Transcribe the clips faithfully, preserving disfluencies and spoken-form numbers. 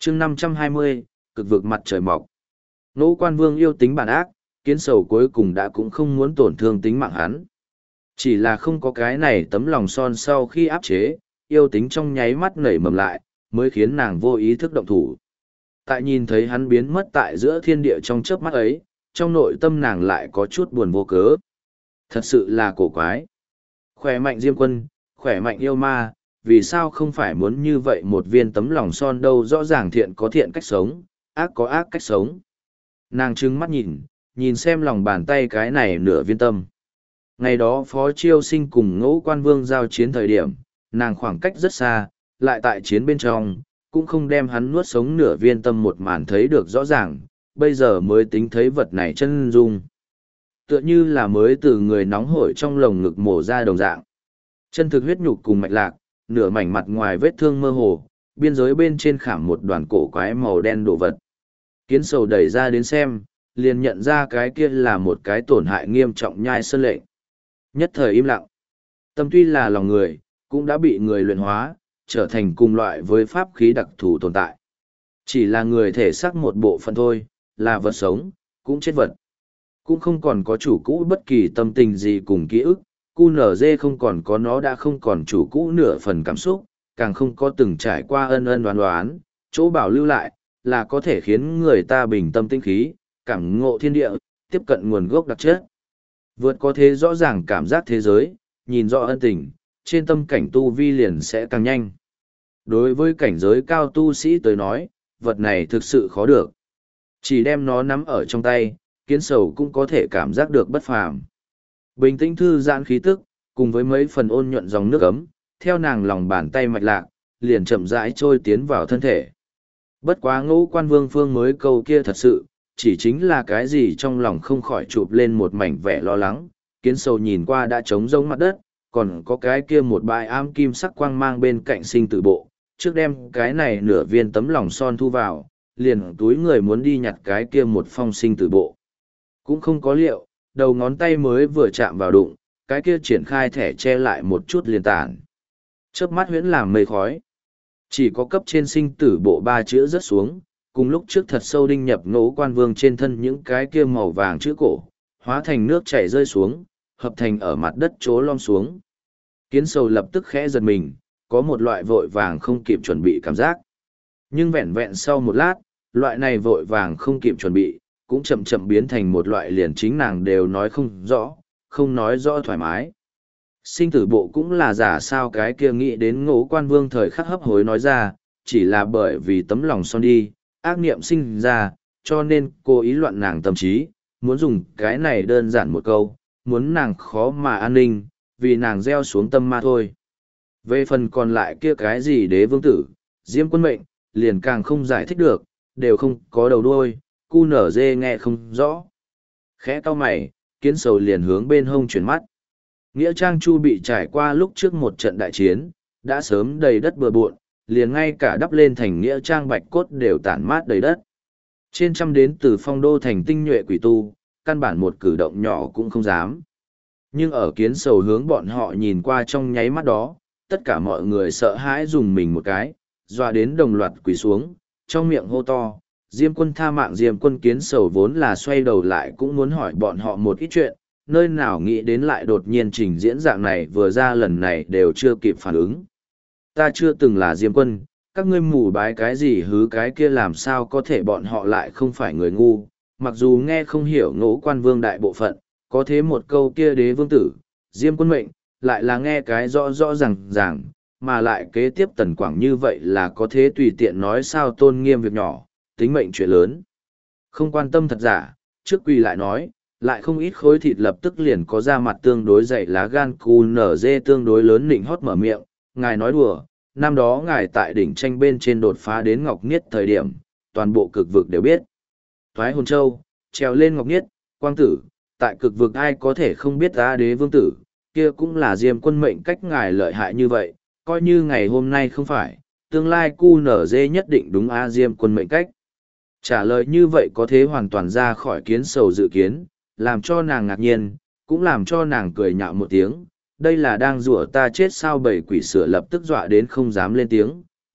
chương năm trăm hai mươi, cực vực mặt trời mọc. Ngũ Quan Vương yêu tính bản ác, Kiến Sầu cuối cùng đã cũng không muốn tổn thương tính mạng hắn. Chỉ là không có cái này tấm lòng son sau khi áp chế, yêu tính trong nháy mắt nảy mầm lại, mới khiến nàng vô ý thức động thủ. Tại nhìn thấy hắn biến mất tại giữa thiên địa trong chớp mắt ấy, trong nội tâm nàng lại có chút buồn vô cớ. Thật sự là cổ quái. Khỏe mạnh Diêm Quân, khỏe mạnh yêu ma, vì sao không phải muốn như vậy một viên tấm lòng son đâu, rõ ràng thiện có thiện cách sống, ác có ác cách sống. Nàng trừng mắt nhìn, nhìn xem lòng bàn tay cái này nửa viên tâm. Ngày đó Phó Chiêu Sinh cùng Ngũ Quan Vương giao chiến thời điểm, nàng khoảng cách rất xa, lại tại chiến bên trong, cũng không đem hắn nuốt sống nửa viên tâm một màn thấy được rõ ràng, bây giờ mới tính thấy vật này chân dung. Tựa như là mới từ người nóng hổi trong lồng ngực mổ ra đồng dạng. Chân thực huyết nhục cùng mạch lạc, nửa mảnh mặt ngoài vết thương mơ hồ, biên giới bên trên khảm một đoàn cổ quái màu đen đồ vật. Kiến Sầu đẩy ra đến xem, liền nhận ra cái kia là một cái tổn hại nghiêm trọng nhai sơn lệnh. Nhất thời im lặng. Tâm tuy là lòng người, cũng đã bị người luyện hóa, trở thành cùng loại với pháp khí đặc thù tồn tại. Chỉ là người thể xác một bộ phận thôi, là vật sống, cũng chết vật. Cũng không còn có chủ cũ bất kỳ tâm tình gì cùng ký ức, cu nở dê không còn có nó đã không còn chủ cũ nửa phần cảm xúc, càng không có từng trải qua ân ân đoán đoán, chỗ bảo lưu lại, là có thể khiến người ta bình tâm tinh khí, cảm ngộ thiên địa, tiếp cận nguồn gốc đặc chất. Vượt có thế rõ ràng cảm giác thế giới, nhìn rõ ân tình, trên tâm cảnh tu vi liền sẽ càng nhanh. Đối với cảnh giới cao tu sĩ tới nói, vật này thực sự khó được. Chỉ đem nó nắm ở trong tay, Kiến Sầu cũng có thể cảm giác được bất phàm. Bình tĩnh thư giãn khí tức, cùng với mấy phần ôn nhuận dòng nước ấm, theo nàng lòng bàn tay mạch lạc, liền chậm rãi trôi tiến vào thân thể. Bất quá Ngũ Quan Vương phương mới câu kia thật sự, chỉ chính là cái gì trong lòng không khỏi chụp lên một mảnh vẻ lo lắng. Kiến Sầu nhìn qua đã trống rỗng mặt đất, còn có cái kia một bãi ám kim sắc quang mang bên cạnh sinh tử bộ, trước đem cái này nửa viên tấm lòng son thu vào, liền túi người muốn đi nhặt cái kia một phong sinh tử bộ. Cũng không có liệu, đầu ngón tay mới vừa chạm vào đụng, cái kia triển khai thẻ che lại một chút liền tản. Chớp mắt huyễn làm mây khói. Chỉ có cấp trên sinh tử bộ ba chữ rớt xuống, cùng lúc trước thật sâu đinh nhập Ngũ Quan Vương trên thân những cái kia màu vàng chữ cổ, hóa thành nước chảy rơi xuống, hợp thành ở mặt đất chỗ lom xuống. Kiến Sầu lập tức khẽ giật mình, có một loại vội vàng không kịp chuẩn bị cảm giác. Nhưng vẹn vẹn sau một lát, loại này vội vàng không kịp chuẩn bị, cũng chậm chậm biến thành một loại liền chính nàng đều nói không rõ, không nói rõ thoải mái. Sinh tử bộ cũng là giả sao cái kia nghĩ đến Ngũ Quan Vương thời khắc hấp hối nói ra, chỉ là bởi vì tấm lòng son đi, ác niệm sinh ra, cho nên cô ý loạn nàng tâm trí, muốn dùng cái này đơn giản một câu, muốn nàng khó mà an ninh, vì nàng gieo xuống tâm ma thôi. Về phần còn lại kia cái gì đế vương tử, Diêm Quân mệnh, liền càng không giải thích được, đều không có đầu đuôi, cu nở dê nghe không rõ. Khẽ cau mày, Kiến Sầu liền hướng bên hông chuyển mắt. Nghĩa Trang Chu bị trải qua lúc trước một trận đại chiến, đã sớm đầy đất bừa bộn, liền ngay cả đắp lên thành Nghĩa Trang bạch cốt đều tản mát đầy đất. Trên trăm đến từ phong đô thành tinh nhuệ quỷ tu, căn bản một cử động nhỏ cũng không dám. Nhưng ở Kiến Sầu hướng bọn họ nhìn qua trong nháy mắt đó, tất cả mọi người sợ hãi dùng mình một cái, dọa đến đồng loạt quỳ xuống, trong miệng hô to. Diêm Quân tha mạng. Diêm Quân Kiến Sầu vốn là xoay đầu lại cũng muốn hỏi bọn họ một ít chuyện, nơi nào nghĩ đến lại đột nhiên trình diễn dạng này vừa ra lần này đều chưa kịp phản ứng. Ta chưa từng là Diêm Quân, các ngươi mù bái cái gì hứ cái kia làm sao có thể bọn họ lại không phải người ngu, mặc dù nghe không hiểu Ngũ Quan Vương đại bộ phận, có thế một câu kia đế vương tử, Diêm Quân mệnh, lại là nghe cái rõ rõ ràng ràng, mà lại kế tiếp Tần Quảng như vậy là có thế tùy tiện nói sao tôn nghiêm việc nhỏ, tính mệnh chuyện lớn. Không quan tâm thật giả, trước quỳ lại nói, lại không ít khối thịt lập tức liền có ra mặt tương đối dày lá gan cu nở dê tương đối lớn nịnh hót mở miệng, ngài nói đùa, năm đó ngài tại đỉnh tranh bên trên đột phá đến Ngọc Niết thời điểm, toàn bộ cực vực đều biết. Thoái hồn châu, trèo lên Ngọc Niết, quang tử, tại cực vực ai có thể không biết ta đế vương tử, kia cũng là Diêm Quân mệnh cách ngài lợi hại như vậy, coi như ngày hôm nay không phải, tương lai cu nở dê nhất định đúng a Diêm Quân mệnh cách. Trả lời như vậy có thế hoàn toàn ra khỏi Kiến Sầu dự kiến, làm cho nàng ngạc nhiên, cũng làm cho nàng cười nhạo một tiếng, đây là đang rủa ta chết sao. Bảy quỷ sửa lập tức dọa đến không dám lên tiếng,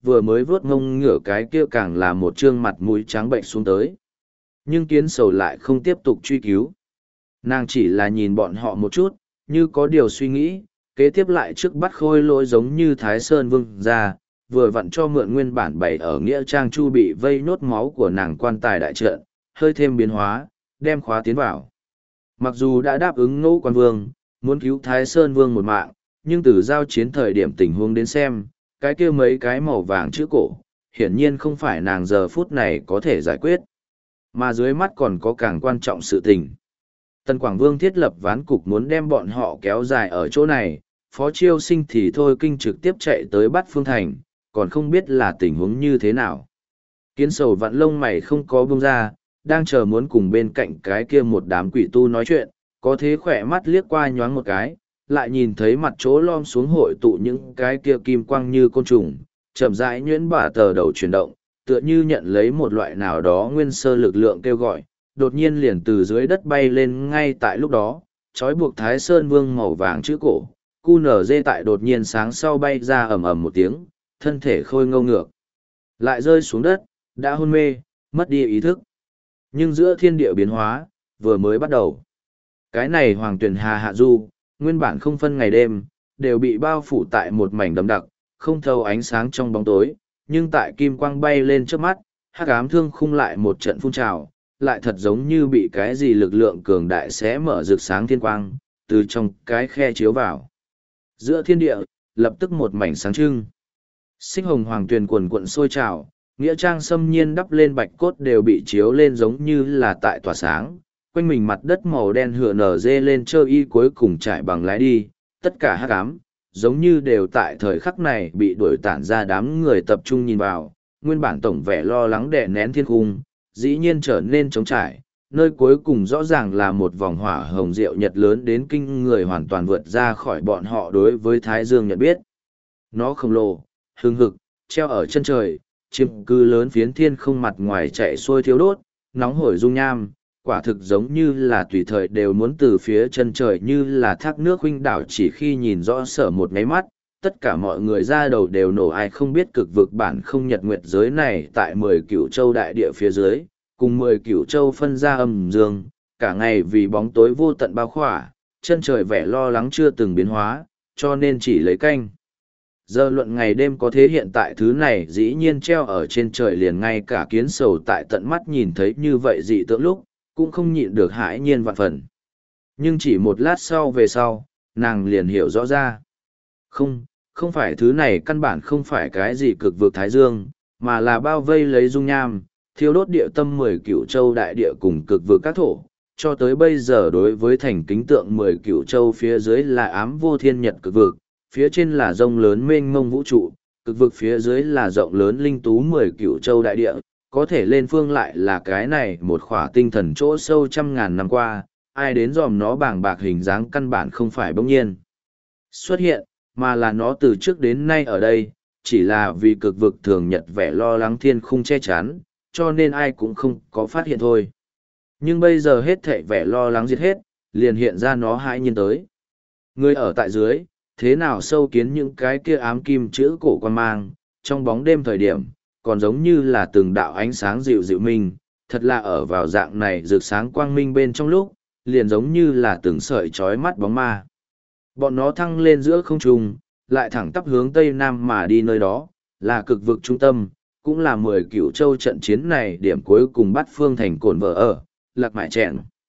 vừa mới vuốt ngông ngửa cái kia càng là một trương mặt mũi trắng bệnh xuống tới. Nhưng kiến sầu lại không tiếp tục truy cứu. Nàng chỉ là nhìn bọn họ một chút, như có điều suy nghĩ, kế tiếp lại trước bắt khôi lỗi giống như Thái Sơn Vương ra, vừa vặn cho mượn nguyên bản bày ở nghĩa trang chu bị vây nốt máu của nàng quan tài đại trận, hơi thêm biến hóa, đem khóa tiến vào. Mặc dù đã đáp ứng Ngũ Quan Vương, muốn cứu Thái Sơn Vương một mạng, nhưng từ giao chiến thời điểm tình huống đến xem, cái kia mấy cái màu vàng chữ cổ, hiển nhiên không phải nàng giờ phút này có thể giải quyết. Mà dưới mắt còn có càng quan trọng sự tình. Tần Quảng Vương thiết lập ván cục muốn đem bọn họ kéo dài ở chỗ này, Phó Chiêu Sinh thì thôi kinh trực tiếp chạy tới bắt Phương Thành, còn không biết là tình huống như thế nào. Kiến sầu vặn lông mày không có buông ra, đang chờ muốn cùng bên cạnh cái kia một đám quỷ tu nói chuyện, có thế khỏe mắt liếc qua nhoáng một cái, lại nhìn thấy mặt chỗ lom xuống hội tụ những cái kia kim quang như côn trùng, chậm rãi nhuyễn bả tờ đầu chuyển động, tựa như nhận lấy một loại nào đó nguyên sơ lực lượng kêu gọi, đột nhiên liền từ dưới đất bay lên ngay tại lúc đó, trói buộc Thái Sơn Vương màu vàng chữ cổ, cu nở dê tại đột nhiên sáng sau bay ra ầm ầm một tiếng, thân thể khôi ngâu ngược, lại rơi xuống đất, đã hôn mê, mất đi ý thức. Nhưng giữa thiên địa biến hóa, vừa mới bắt đầu. Cái này Hoàng Tuyền Hà Hạ Du, nguyên bản không phân ngày đêm, đều bị bao phủ tại một mảnh đậm đặc, không thâu ánh sáng trong bóng tối, nhưng tại kim quang bay lên trước mắt, hắc ám thương khung lại một trận phun trào, lại thật giống như bị cái gì lực lượng cường đại xé mở rực sáng thiên quang, từ trong cái khe chiếu vào. Giữa thiên địa, lập tức một mảnh sáng trưng. Xích hồng hoàng tuyền quần quận sôi trào, nghĩa trang xâm nhiên đắp lên bạch cốt đều bị chiếu lên giống như là tại tỏa sáng, quanh mình mặt đất màu đen hựa nở dê lên trơ y cuối cùng trải bằng lái đi, tất cả hắc ám, giống như đều tại thời khắc này bị đuổi tản ra đám người tập trung nhìn vào, nguyên bản tổng vẻ lo lắng đè nén thiên cung, dĩ nhiên trở nên trống trải, nơi cuối cùng rõ ràng là một vòng hỏa hồng diệu nhật lớn đến kinh người hoàn toàn vượt ra khỏi bọn họ đối với Thái Dương nhận biết. Nó khổng lồ, hưng hực, treo ở chân trời, chiếm cứ lớn phiến thiên không mặt ngoài chạy xuôi thiếu đốt, nóng hổi dung nham, quả thực giống như là tùy thời đều muốn từ phía chân trời như là thác nước huynh đảo chỉ khi nhìn rõ sở một ngáy mắt, tất cả mọi người ra đầu đều nổ ai không biết cực vực bản không nhật nguyệt giới này tại mười cửu châu đại địa phía dưới, cùng mười cửu châu phân ra âm dương, cả ngày vì bóng tối vô tận bao khỏa, chân trời vẻ lo lắng chưa từng biến hóa, cho nên chỉ lấy canh. Giờ luận ngày đêm có thế hiện tại thứ này dĩ nhiên treo ở trên trời liền ngay cả kiến sầu tại tận mắt nhìn thấy như vậy dị tượng lúc, cũng không nhịn được hãi nhiên vạn phần. Nhưng chỉ một lát sau về sau, nàng liền hiểu rõ ra. Không, không phải thứ này căn bản không phải cái gì cực vực Thái Dương, mà là bao vây lấy dung nham, thiêu đốt địa tâm mười cửu châu đại địa cùng cực vực các thổ. Cho tới bây giờ đối với thành kính tượng mười cửu châu phía dưới là ám vô thiên nhật cực vực, phía trên là rông lớn mênh mông vũ trụ, cực vực phía dưới là rộng lớn linh tú mười cửu châu đại địa, có thể lên phương lại là cái này một khỏa tinh thần chỗ sâu trăm ngàn năm qua, ai đến dòm nó bàng bạc hình dáng căn bản không phải bỗng nhiên xuất hiện, mà là nó từ trước đến nay ở đây, chỉ là vì cực vực thường nhật vẻ lo lắng thiên khung che chắn, cho nên ai cũng không có phát hiện thôi. Nhưng bây giờ hết thảy vẻ lo lắng diệt hết, liền hiện ra nó hãi nhiên tới. Người ở tại dưới, thế nào sâu kiến những cái kia ám kim chữ cổ quan mang, trong bóng đêm thời điểm, còn giống như là từng đạo ánh sáng dịu dịu minh, thật là ở vào dạng này rực sáng quang minh bên trong lúc, liền giống như là từng sợi chói mắt bóng ma. Bọn nó thăng lên giữa không trung, lại thẳng tắp hướng tây nam mà đi nơi đó, là cực vực trung tâm, cũng là mười cửu châu trận chiến này điểm cuối cùng bắt phương thành cổn vợ ở, lạc mại chẹn.